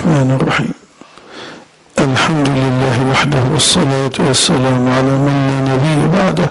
الرحمن الرحيم. الحمد لله وحده والصلاة والسلام على من لا نبي بعده،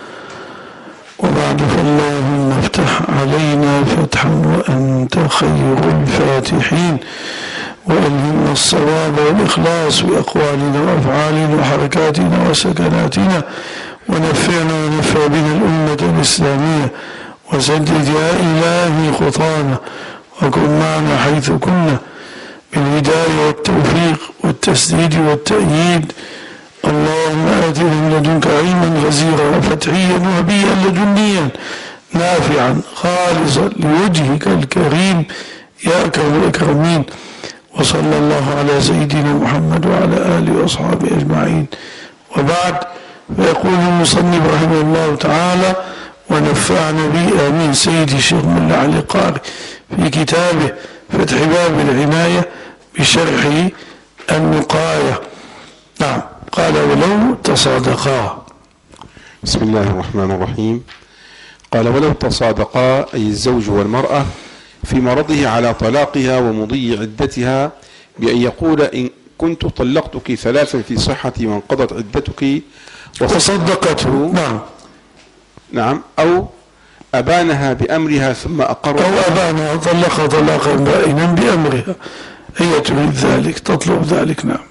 وبعد فاللهم افتح علينا فتحا وأنت خير الفاتحين، وألهمنا الصواب والإخلاص بأقوالنا وأفعالنا وحركاتنا وسكناتنا، ونفعنا ونفع بنا الأمة الإسلامية، وسدد يا إلهي خطانا، وكن معنا حيث كنا بالهداية والتوفيق والتسديد والتأييد. اللهم آتنا من لدنك علما غزيرا وفتحيا وهبيا لدنيا نافعا خالصا لوجهك الكريم يا أكرم الأكرمين. وصلى الله على سيدنا محمد وعلى آله وأصحابه أجمعين. وبعد، فيقول المصنف رحمه الله تعالى: ونفعنا به آمين سيدي الشيخ ملا علي قاري في كتابه فتح باب العناية بشرح النقاية. نعم. قال: ولو تصادقا. بسم الله الرحمن الرحيم. قال: ولو تصادقا، أي الزوج والمرأة، في مرضه على طلاقها ومضي عدتها، بأن يقول: إن كنت طلقتك ثلاثا في صحة وانقضت عدتك، وصدقته. نعم. أو أبانها بأمرها ثم أقر، أو أبانها طلقها طلاقا بائنا بأمرها، هي تريد ذلك، تطلب ذلك. نعم.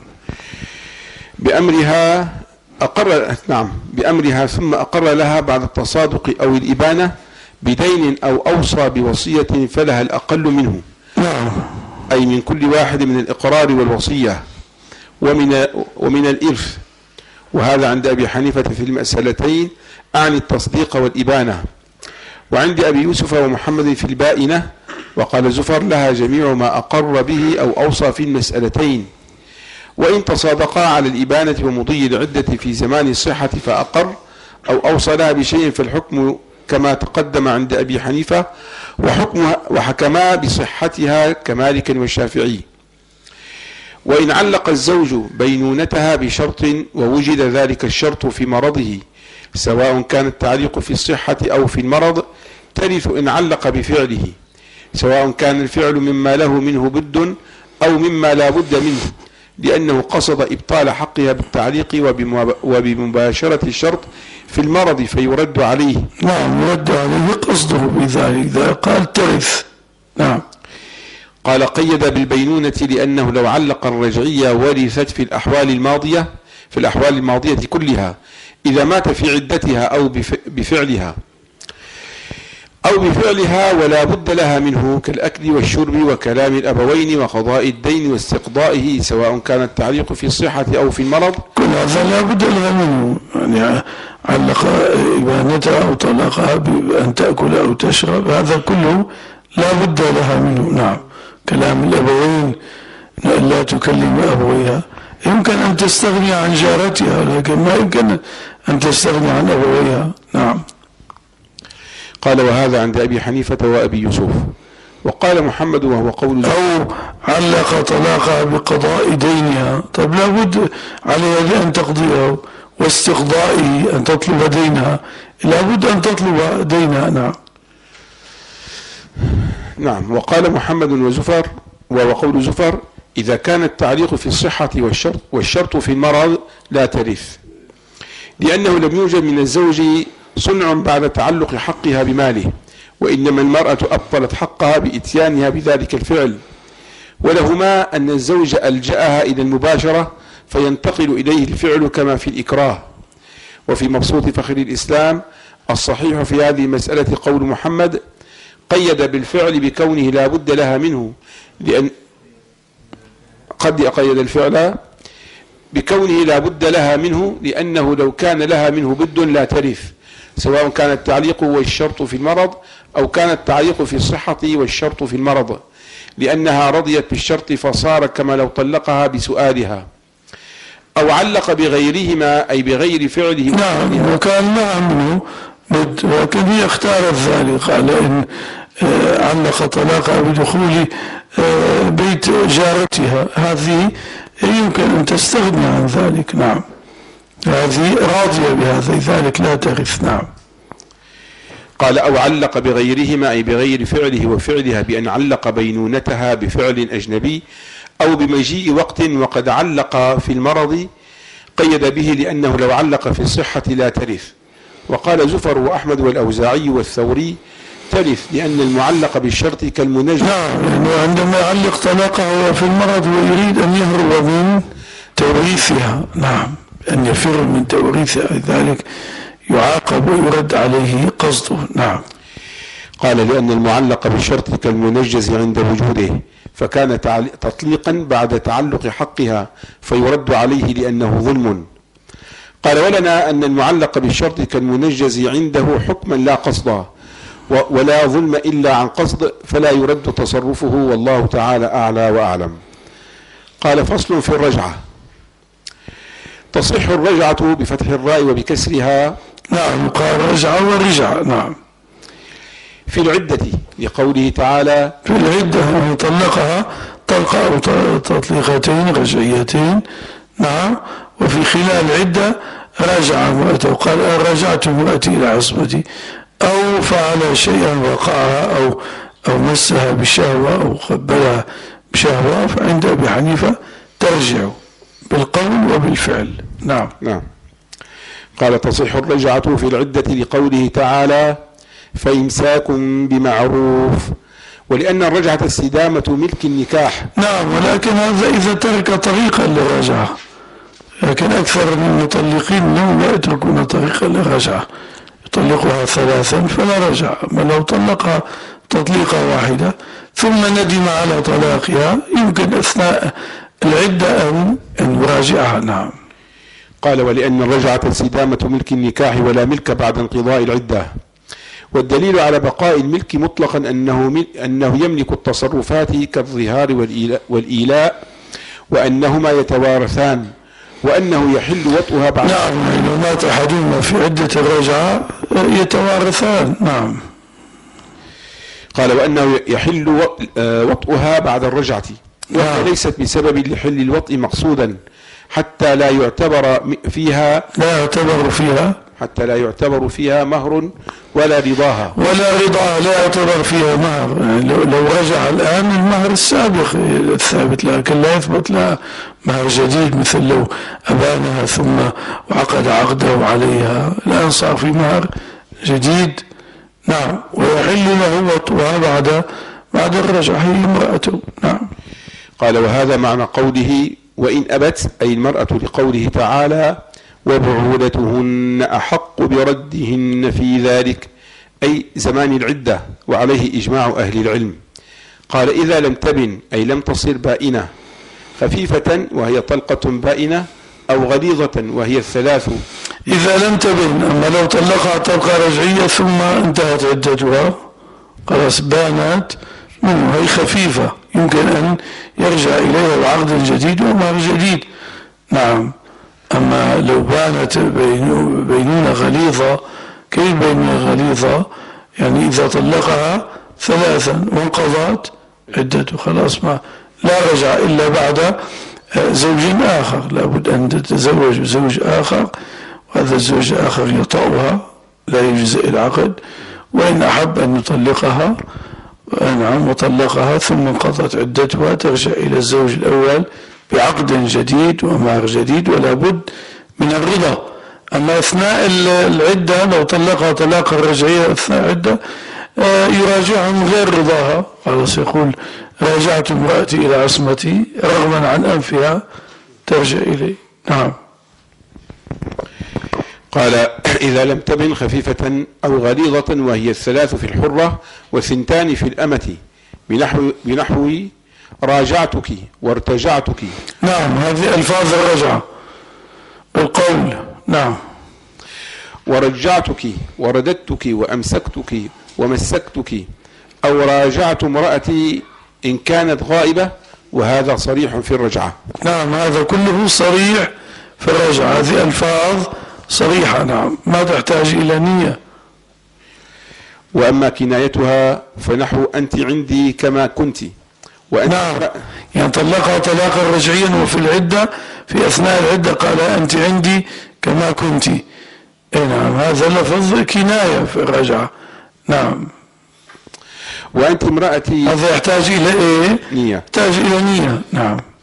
بأمرها أقر، نعم، بأمرها ثم أقر لها بعد التصادق أو الإبانة بدين أو أوصى بوصية فلها الأقل منه. نعم. أي من كل واحد من الإقرار والوصية ومن الإرث. وهذا عند أبي حنيفة في المسألتين، أعني التصديق والإبانة. وعند أبي يوسف ومحمد في البائنة. وقال زفر: لها جميع ما أقر به أو أوصى في المسألتين. وإن تصادقا على الإبانة ومضي العدة في زمان الصحة فأقر أو أوصى لها بشيء، فالحكم كما تقدم عند أبي حنيفة، وحكما بصحتها كمالك والشافعي. وإن علق الزوج بينونتها بشرط ووجد ذلك الشرط في مرضه، سواء كان التعليق في الصحة أو في المرض، ترث إن علق بفعله، سواء كان الفعل مما له منه بد أو مما لا بد منه، لأنه قصد إبطال حقها بالتعليق وبمباشرة الشرط في المرض، فيرد عليه. نعم، يرد عليه قصده بذلك، إذا قال ترث. نعم. قال: قيد بالبينونة لأنه لو علق الرجعية ورثت في الأحوال الماضية كلها، إذا مات في عدتها أو بفعلها ولا بد لها منه، كالأكل والشرب وكلام الأبوين وقضاء الدين واستقضائه، سواء كان التعليق في الصحة أو في المرض. كل هذا لا بد لها منه، يعني علق إبانتها أو طلقها بأن تأكل أو تشرب، هذا كله لا بد لها منه. نعم. كلام الأبوين، لا تكلم أبويها. يمكن أن تستغني عن جارتها، لكن ما يمكن أن تستغني عن أبويها. نعم. قال: وهذا عند أبي حنيفة وأبي يوسف. وقال محمد وهو قول أو علق طلاقها بقضاء دينها، طب لا بد عليها بأن تقضيه، واستقضائه أن تطلب دينها، لا بد أن تطلب دينها. نعم. نعم. وقال محمد وزفر وهو قول زفر: إذا كان التعليق في الصحة والشرط في المرض لا ترث، لأنه لم يوجد من الزوج صنع بعد تعلق حقها بماله، وإنما المرأة أبطلت حقها بإتيانها بذلك الفعل، ولهما أن الزوج ألجأها إلى المباشرة فينتقل إليه الفعل كما في الإكراه. وفي مبسوط فخر الإسلام: الصحيح في هذه المسألة قول محمد: قيد بالفعل بكونه لا بد لها منه، لأن قد يقيد الفعل بكونه لا بد لها منه، لأنه لو كان لها منه بد لا ترث، سواء كان التعليق والشرط في المرض أو كان التعليق في الصحة والشرط في المرض، لأنها رضيت بالشرط فصار كما لو طلقها بسؤالها. أو علق بغيرهما، أي بغير فعله. نعم. وكان لها منه بد، لكن هي اختارت ذلك على أن علق طلاقها بدخول بيت جارتها، هذه يمكن أن تستغني عن ذلك. نعم. هذه راضية بهذا، لذلك لا ترث. نعم. قال: أو علق بغيرهما، أي بغير فعله وفعلها، بأن علق بينونتها بفعل أجنبي أو بمجيء وقت وقد علق في المرض قيد به لأنه لو علق في الصحة لا ترث. وقال زفر وأحمد والأوزاعي والثوري ترث لأن المعلق بالشرط كالمنجم. نعم، لأنه عندما يعلق طلاقه في المرض ويريد أن يهرب من توريثها، نعم، أن يفر من توريثها، ذلك يعاقب ويرد عليه قصده. نعم. قال لأن المعلق بالشرط كالمنجز عند وجوده، فكان تطليقا بعد تعلق حقها فيرد عليه لأنه ظلم. قال ولنا أن المعلق بالشرط كالمنجز عنده حكما لا قصدا، ولا ظلم إلا عن قصد، فلا يرد تصرفه، والله تعالى أعلى وأعلم. قال فصل في الرجعة. تصح الرجعة بفتح الراء وبكسرها. نعم، قال رجعة ورجعة. نعم. في العدة لقوله تعالى في العدة أن طلقها طلقة أو تطليقتين رجعيتين. نعم. وفي خلال العدة رجع امرأته، قال رجعت امرأتي إلى عصمتي، أو فعل شيئا وقعها أو مسها بشهوة أو قبلها بشهوة، فعند أبي حنيفة ترجع بالقول وبالفعل. نعم. نعم. قال تصح الرجعة في العدة لقوله تعالى فإمساك بمعروف، ولأن الرجعة استدامة ملك النكاح. نعم، ولكن هذا إذا ترك طريقا للرجعة، لكن أكثر من المطلقين لهم لا يتركون طريقا للرجعة، يطلقها ثلاثا فلا رجع. أما لو طلقها تطليقة واحدة ثم ندم على طلاقها يمكن أثناء العدة أن يراجعها. نعم. قال ولأن الرجعة استدامة ملك النكاح ولا ملك بعد انقضاء العدة، والدليل على بقاء الملك مطلقا أنه يملك التصرفات كالظهار والإيلاء، وأنهما يتوارثان، وأنه يحل وطئها بعد. نعم، لو مات أحدهما في عدة الرجعة يتوارثان. نعم. قال وأنه يحل وطئها بعد الرجعة، وهي ليست بسبب لحل الوطء مقصودا حتى لا يعتبر فيها مهر ولا رضاها. لا يعتبر فيها مهر. يعني لو رجع الآن المهر السابق الثابت، لكن لا يثبت لها مهر جديد، مثل لو أبانها ثم وعقد عقده عليها، الآن صار في مهر جديد. نعم. ويحل له وطئها بعد الرجعة، هي امرأته. نعم. قال وهذا معنى قوله وإن أبت، أي المرأة، لقوله تعالى وبعولتهن أحق بردهن في ذلك، أي زمان العدة، وعليه إجماع أهل العلم. قال إذا لم تبن، أي لم تصير بائنة، خفيفة وهي طلقة بائنة، أو غليظة وهي الثلاث. إذا لم تبن، أما لو طلقها طلقة رجعية ثم انتهت عدتها خلاص بانت منه، هي خفيفة يمكن أن يرجع إليها بعقد جديد ومهر جديد. نعم. أما لو بانت بينونة غليظة، كيف بينونة غليظة؟ يعني إذا طلقها ثلاثا وانقضت عدته خلاص لا رجع إلا بعد زوج آخر، لابد أن تتزوج زوج آخر، وهذا الزوج الآخر يطأها، لا يجزئ العقد، وإن أحب أن يطلقها نعم وطلقها ثم انقضت عدتها ترجع إلى الزوج الأول بعقد جديد ومهر جديد، ولا بد من الرضا. أما أثناء العدة لو طلقها طلاقا رجعية أثناء العدة يراجعها من غير رضاها، خلاص يقول راجعت امرأتي إلى عصمتي رغما عن أنفها ترجع إلي. نعم. قال إذا لم تبن خفيفة أو غليظة، وهي الثلاث في الحرة والثنتان في الأمة، بنحو راجعتك وارتجعتك. نعم، هذه ألفاظ الرجعة بالقول. نعم. ورجعتك ورددتك وأمسكتك ومسكتك، أو راجعت امرأتي إن كانت غائبة، وهذا صريح في الرجعة. نعم، هذا كله صريح في الرجعة، هذه ألفاظ صريحة. نعم، ما تحتاج إلى نية. وأما كنايتها فنحو أنت عندي كما كنت. نعم، يعني طلقها طلاقا رجعيا وفي العدة في أثناء العدة قال أنت عندي كما كنت. نعم، هذا لفظ كناية في الرجعة. نعم. وأنت امرأتي، هذا يحتاج إلى إيه؟ نية. يحتاج إلى نية. نعم.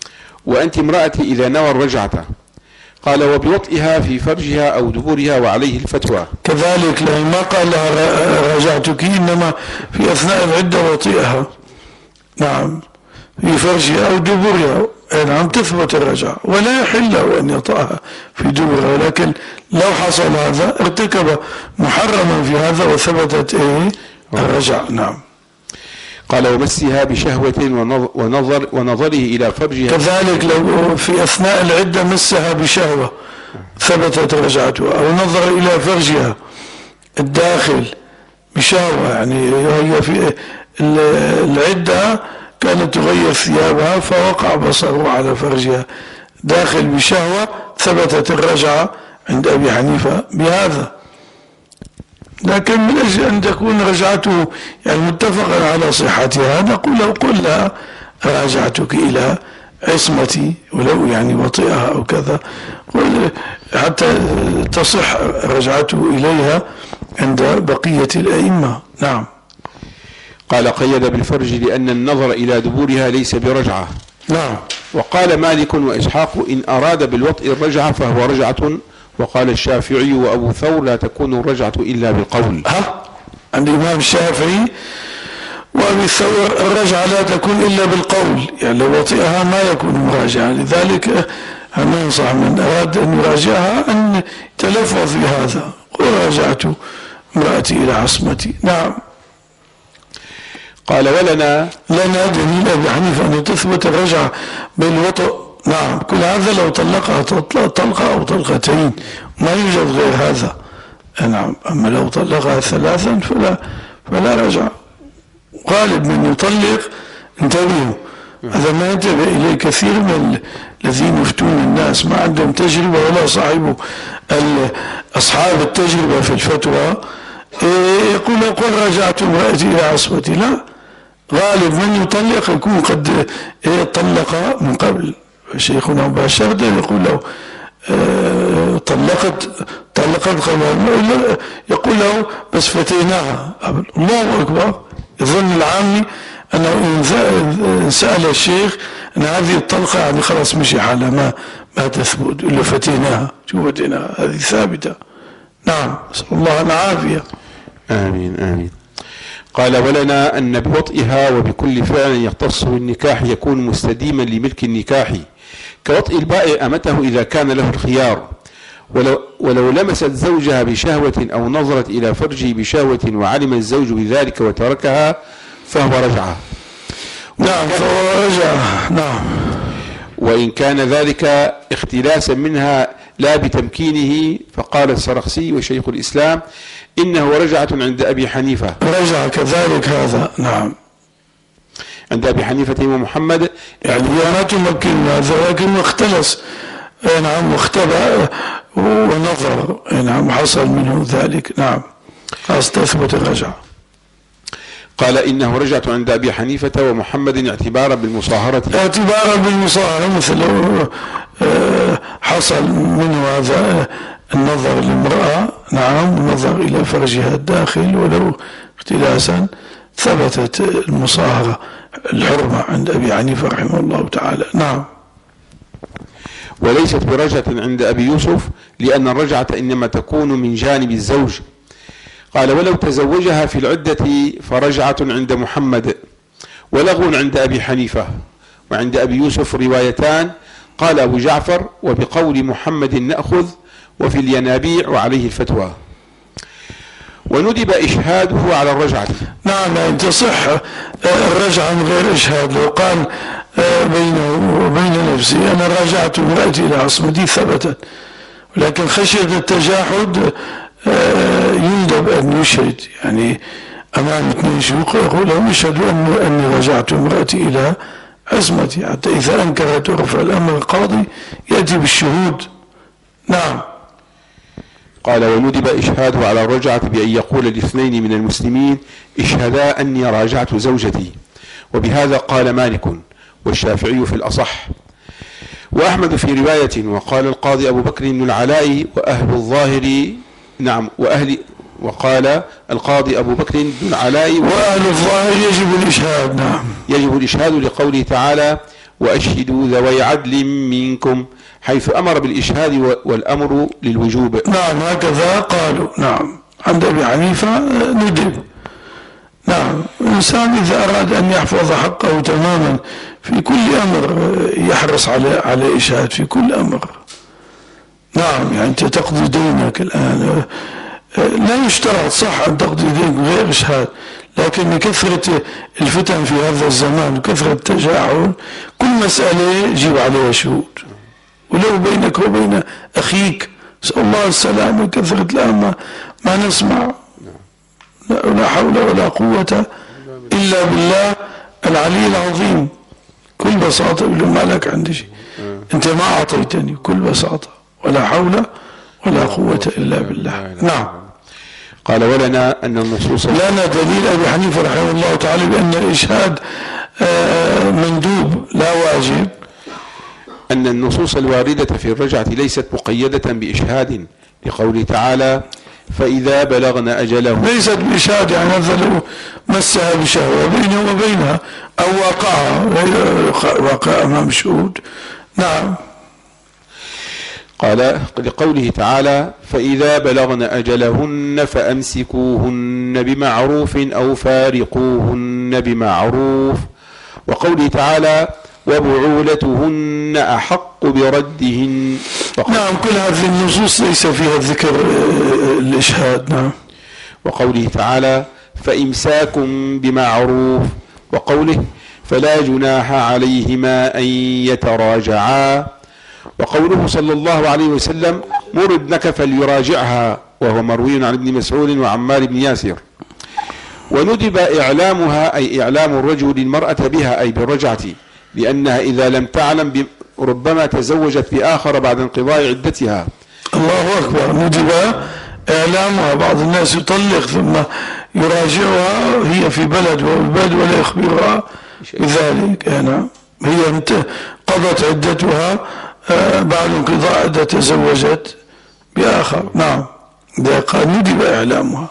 وأنت امرأتي إذا نوى الرجعة. قال وبوطئها في فرجها أو دبرها وعليه الفتوى. كذلك لأن ما قال لها راجعتك، إنما في أثناء العدة وطئها، نعم، في فرجها أو دبرها، نعم، تثبت الرجعة، ولا يحل له أن يطأها في دبرها، ولكن لو حصل هذا ارتكب محرما في هذا وثبتت الرجعة. نعم. قال ومسها بشهوة ونظره إلى فرجها. كذلك لو في أثناء العدة مسها بشهوة ثبتت رجعتها، أو نظر إلى فرجها الداخل بشهوة، يعني هي في العدة كانت تغير ثيابها فوقع بصره على فرجها داخل بشهوة، ثبتت الرجعة عند أبي حنيفة بهذا. لكن من أجل أن تكون رجعته يعني متفقا على صحتها، نقول له قل لها راجعتك إلى عصمتي، ولو يعني وطئها أو كذا، حتى تصح رجعته إليها عند بقية الأئمة. نعم. قال قيد بالفرج لأن النظر إلى دبورها ليس برجعة. نعم. وقال مالك وإسحاق إن أراد بالوطئ الرجعة فهو رجعة. وقال الشافعي وأبو ثور لا تكون الرجعة إلا بالقول. عند الإمام الشافعي وأبي ثور الرجعة لا تكون إلا بالقول، يعني لو وطئها ما يكون مراجعة. لذلك أنا أنصح من أراد أن يراجعها أن يتلفظ بهذا، وراجعت امرأتي إلى عصمتي. نعم. قال ولنا دليل أبي حنيفة أن تثبت الرجعة بالوطئ. نعم. كل هذا لو طلقها طلقة أو طلقتين ما يوجد غير هذا. نعم. أما لو طلقها ثلاثا فلا رجع. غالب من يطلق، انتبهوا، هذا ما ينتبه إليه كثير من الذين يفتون الناس ما عندهم تجربة ولا صاحب أصحاب التجربة في الفتوى، يقول قل رجعت امرأتي إلى عصمتي. لا، غالب من يطلق يكون قد طلق من قبل. شيخنا مباشرة يقول له طلقت قبل، يقول له بس فتيناها. الله أكبر. يظن العامي أنه إن سأل الشيخ أن هذه الطلقة يعني خلاص مشي حالها ما تثبت، إلا فتيناها. شو فتيناها؟ هذه ثابتة. نعم. نسأل الله العافية. آمين آمين. قال ولنا أن بوطئها وبكل فعل يختص بالنكاح يكون مستديما لملك النكاح، كوطئ البائع أمته إذا كان له الخيار، ولو لمست زوجها بشهوة أو نظرت إلى فرجه بشهوة وعلم الزوج بذلك وتركها فهو رجعة. نعم، فهو رجعة. نعم. وإن كان ذلك اختلاسا منها لا بتمكينه، فقال السرخسي وشيخ الإسلام إنه رجعة عند أبي حنيفة. رجع كذلك هذا. نعم. عند أبي حنيفة ومحمد يعني هي ما تمكن هذا، لكن اختلس. نعم. واختبأ ونظر. نعم. حصل منه ذلك. نعم. خلاص تثبت الرجعة. قال إنه رجعة عند أبي حنيفة ومحمد اعتبارا بالمصاهرة. مثل لو حصل منه هذا النظر للمرأة، نعم، ونظر إلى فرجها الداخل ولو اختلاسا، ثبتت المصاهرة الحرمة عند أبي حنيفة رحمه الله تعالى. نعم. وليست برجعة عند أبي يوسف لأن الرجعة إنما تكون من جانب الزوج. قال ولو تزوجها في العدة فرجعة عند محمد، ولغو عند أبي حنيفة. وعند أبي يوسف روايتان. قال أبو جعفر وبقول محمد نأخذ، وفي الينابيع وعليه الفتوى. وندب إشهاده على الرجعة. نعم. تصح الرجعة من غير إشهاد. لو قال بينه وبين نفسه أنا راجعت امرأتي إلى عصمتي ثبتت، ولكن خشية التجاحد يندب أن يشهد، يعني أمام اثنين شيوخ يقول لهم اشهدوا أني رجعت امرأتي إلى عصمتي، حتى إذا أنكرت ورفع الأمر القاضي يأتي بالشهود. نعم. قال وندب إشهاده على الرجعة بأن يقول الاثنين من المسلمين اشهدا أني راجعت زوجتي. وبهذا قال مالك والشافعي في الأصح، وأحمد في رواية. وقال القاضي أبو بكر بن العلاء وأهل الظاهر، نعم، وقال القاضي أبو بكر بن العلاء وأهل الظاهر يجب الإشهاد. نعم. يجب الإشهاد لقوله تعالى وأشهدوا ذوي عدل منكم، حيث أمر بالإشهاد والأمر للوجوب. نعم هكذا قالوا. نعم عند أبي حنيفة ندب. نعم الإنسان إذا أراد أن يحفظ حقه تماما في كل أمر يحرص على إشهاد في كل أمر. نعم يعني أنت تقضي دينك الآن، لا يشترط صح أن تقضي دينك غير إشهاد، لكن لكثرة الفتن في هذا الزمان وكثرة التجاهل كل مسألة يجيب عليها شهود، ولو بينك وبين أخيك. نسأل الله السلامة. كثرة الآن ما نسمع. لا حول ولا قوة إلا بالله العلي العظيم. كل بساطة يقول له ما لك عندي شيء، أنت ما أعطيتني، بكل بساطة، ولا حول ولا قوة إلا بالله. نعم. قال ولنا أن النصوص لنا دليل أبي حنيفة رحمه الله تعالى بأن الإشهاد مندوب لا واجب. أن النصوص الواردة في الرجعة ليست مقيدة بإشهاد، لقوله تعالى فإذا بلغن أجله. ليست بإشهاد يعني هذا لو مسها بشهوة بينه وبينها أو واقع أمام شهود. نعم. قال لقوله تعالى فإذا بلغن أجلهن فأمسكوهن بمعروف أو فارقوهن بمعروف، وقوله تعالى وبعولتهن أحق بردهن. نعم كل هذه النصوص ليس فيها ذكر الإشهاد. نعم. وقوله تعالى فإمساك بمعروف، وقوله فلا جناح عليهما أن يتراجعا، وقوله صلى الله عليه وسلم مر ابنك فليراجعها، وهو مروي عن ابن مسعود وعمار بن ياسر. وندب إعلامها أي إعلام الرجل المرأة بها أي بالرجعة، لأنها إذا لم تعلم ربما تزوجت بآخر بعد انقضاء عدتها. الله أكبر. ندب إعلامها. بعض الناس يطلق ثم يراجعها هي في بلد والبلد ولا يخبرها بذلك. نعم هي قضت عدتها بعد انقضاء عدة تزوجت بآخر. نعم ده قال ندب إعلامها.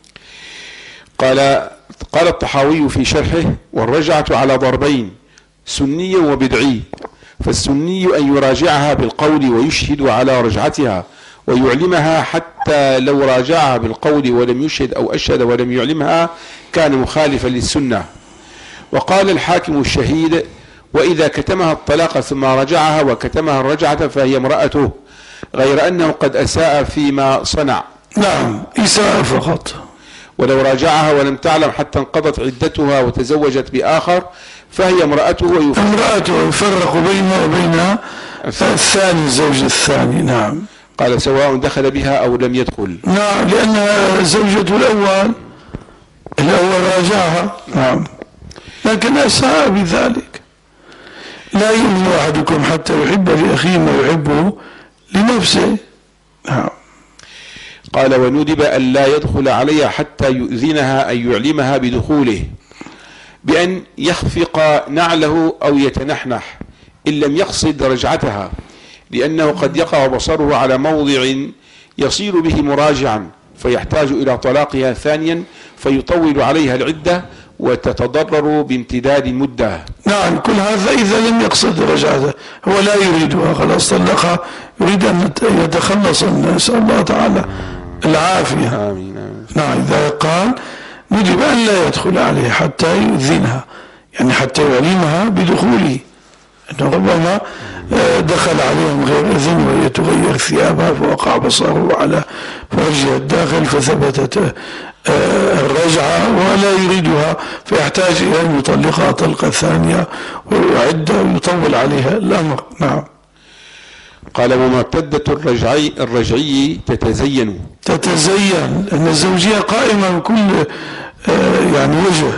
قال الطحاوي في شرحه والرجعة على ضربين سني وبدعي، فالسني أن يراجعها بالقول ويشهد على رجعتها ويعلمها، حتى لو راجعها بالقول ولم يشهد أو أشهد ولم يعلمها كان مخالفا للسنة. وقال الحاكم الشهيد وإذا كتمها الطلاق ثم رجعها وكتمها الرجعة فهي امرأته، غير أنه قد أساء فيما صنع. نعم إساءة فقط. ولو راجعها ولم تعلم حتى انقضت عدتها وتزوجت بآخر فهي امرأته يفرق بينه وبين الثاني الزوج الثاني. نعم. قال سواء دخل بها أو لم يدخل. نعم لأنها زوجته الأول راجعها. نعم لكن أساء بذلك. لا يؤمن أحدكم حتى يحب لأخيه ما يحبه لنفسه. نعم. قال وندب أن لا يدخل عليها حتى يؤذنها أن يعلمها بدخوله، بأن يخفق نعله أو يتنحنح إن لم يقصد رجعتها، لأنه قد يقع بصره على موضع يصير به مراجعا فيحتاج إلى طلاقها ثانيا فيطول عليها العدة وتتضرر بامتداد المدة. نعم كل هذا إذا لم يقصد رجعتها، هو لا يريدها خلاص طلقها، يريد أن يتخلص. نسأل الله تعالى العافية. آمين. نعم إذا قال ندب أن لا يدخل عليه حتى يؤذنها، يعني حتى يعلمها بدخوله، أنه ربما دخل عليهم غير إذن وهي تغير ثيابها فوقع بصره على فرجها الداخل فثبتت الرجعة ولا يريدها، فيحتاج إلى أن يطلقها طلقة ثانية ويعد ويطول عليها الأمر. نعم. قال ومعتدة الرجعي تتزين أن الزوجية قائمة بكل يعني وجه.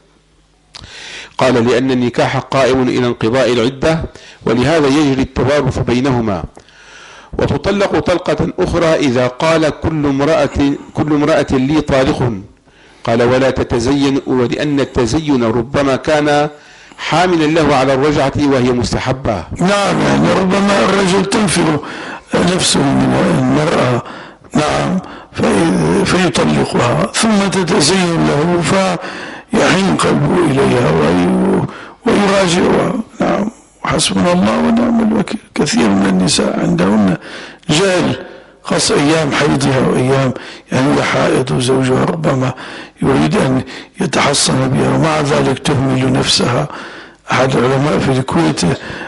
قال لأن النكاح قائم إلى انقضاء العدة ولهذا يجري التوارث بينهما، وتطلق طلقة أخرى إذا قال كل امرأة لي طالق. قال ولا تتزين، ولأن التزين ربما كان حاملا له على الرجعة وهي مستحبة. نعم يعني ربما الرجل تنفر نفسه من المرأة. نعم فيطلقها ثم تتزين له فيحين قلبه إليها ويراجعها. نعم وحسبنا الله ونعم الوكيل. كثير من النساء عندهن جهل، خاصة أيام حيضها وأيام يعني حائض وزوجها ربما يريد أن يتحصن بها ومع ذلك تهمل نفسها. أحد العلماء في الكويت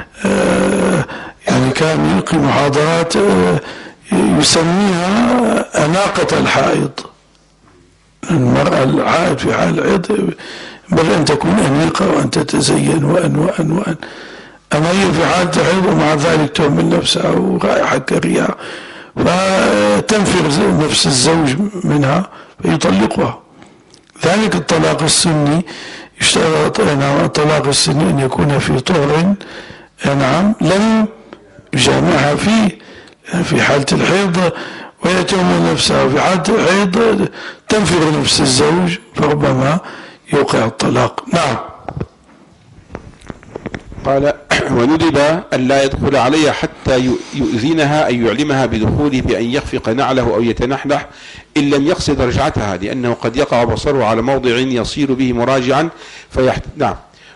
يعني كان يلقي محاضرات يسميها أناقة الحائض. المرأة الحائض في حال الحيض بل أن تكون أنيقة وأن تتزين وأن أما هي في حالة الحيض ومع ذلك تهمل نفسها ورائحة كريهة، فتنفر نفس الزوج منها فيطلقها. ذلك الطلاق السني يشترط الطلاق السني أن يكون في طهر نعم لم يجامعها فيه في حالة الحيض وهي تهمل نفسها، وفي حالة الحيض تنفر نفس الزوج فربما يوقع الطلاق. نعم. قال وندب أن لا يدخل عليها حتى يؤذنها أي يعلمها بدخوله بأن يخفق نعله أو يتنحنح إن لم يقصد رجعتها، لأنه قد يقع بصره على موضع يصير به مراجعا نعم.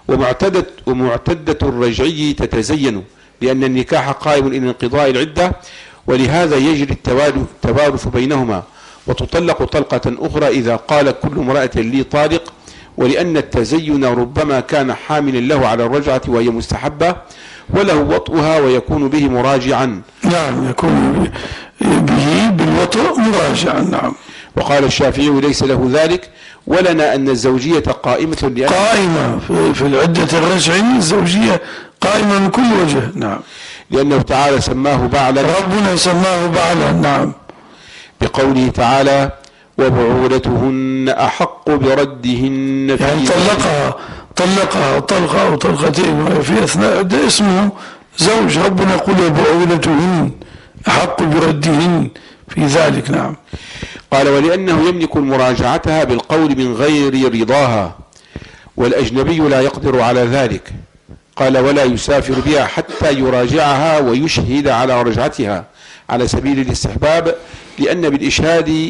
ومعتدة الرجعي تتزين لأن النكاح قائم إلى انقضاء العدة، ولهذا يجري التوارث بينهما، وتطلق طلقة أخرى إذا قال كل امرأة لي طالق، ولأن التزين ربما كان حاملا له على الرجعة وهي مستحبة وله وطئها ويكون به مراجعا. نعم يكون به بالوطء مراجعا. نعم. وقال الشافعي ليس له ذلك، ولنا أن الزوجية قائمة قائمة في العدة الرجعي، الزوجية قائمة من كل وجه. نعم. لأنه تعالى سماه بعلا، ربنا سماه بعلا. نعم. بقوله تعالى وبعولتهن أحق بردهن في يعني طلقها طلقة أو طلقتين وفي أثناء عدة اسمه زوج. ربنا يقول وبعولتهن أحق بردهن في ذلك. نعم. قال ولأنه يملك مراجعتها بالقول من غير رضاها، والأجنبي لا يقدر على ذلك. قال ولا يسافر بها حتى يراجعها ويشهد على رجعتها على سبيل الاستحباب، لأن بالإشهاد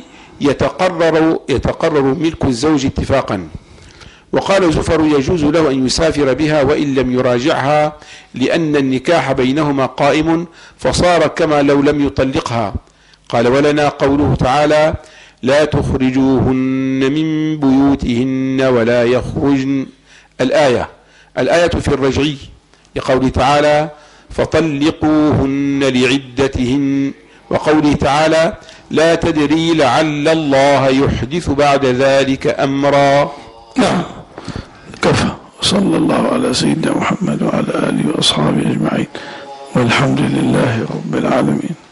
يتقرر ملك الزوج اتفاقا. وقال زفر يجوز له أن يسافر بها وإن لم يراجعها، لأن النكاح بينهما قائم فصار كما لو لم يطلقها. قال ولنا قوله تعالى لا تخرجوهن من بيوتهن ولا يخرجن، الآية في الرجعي لقوله تعالى فطلقوهن لعدتهن، وقوله تعالى لا تدري لعل الله يحدث بعد ذلك أمرا. نعم. كفى. صلى الله على سيدنا محمد وعلى آله وأصحابه أجمعين، والحمد لله رب العالمين.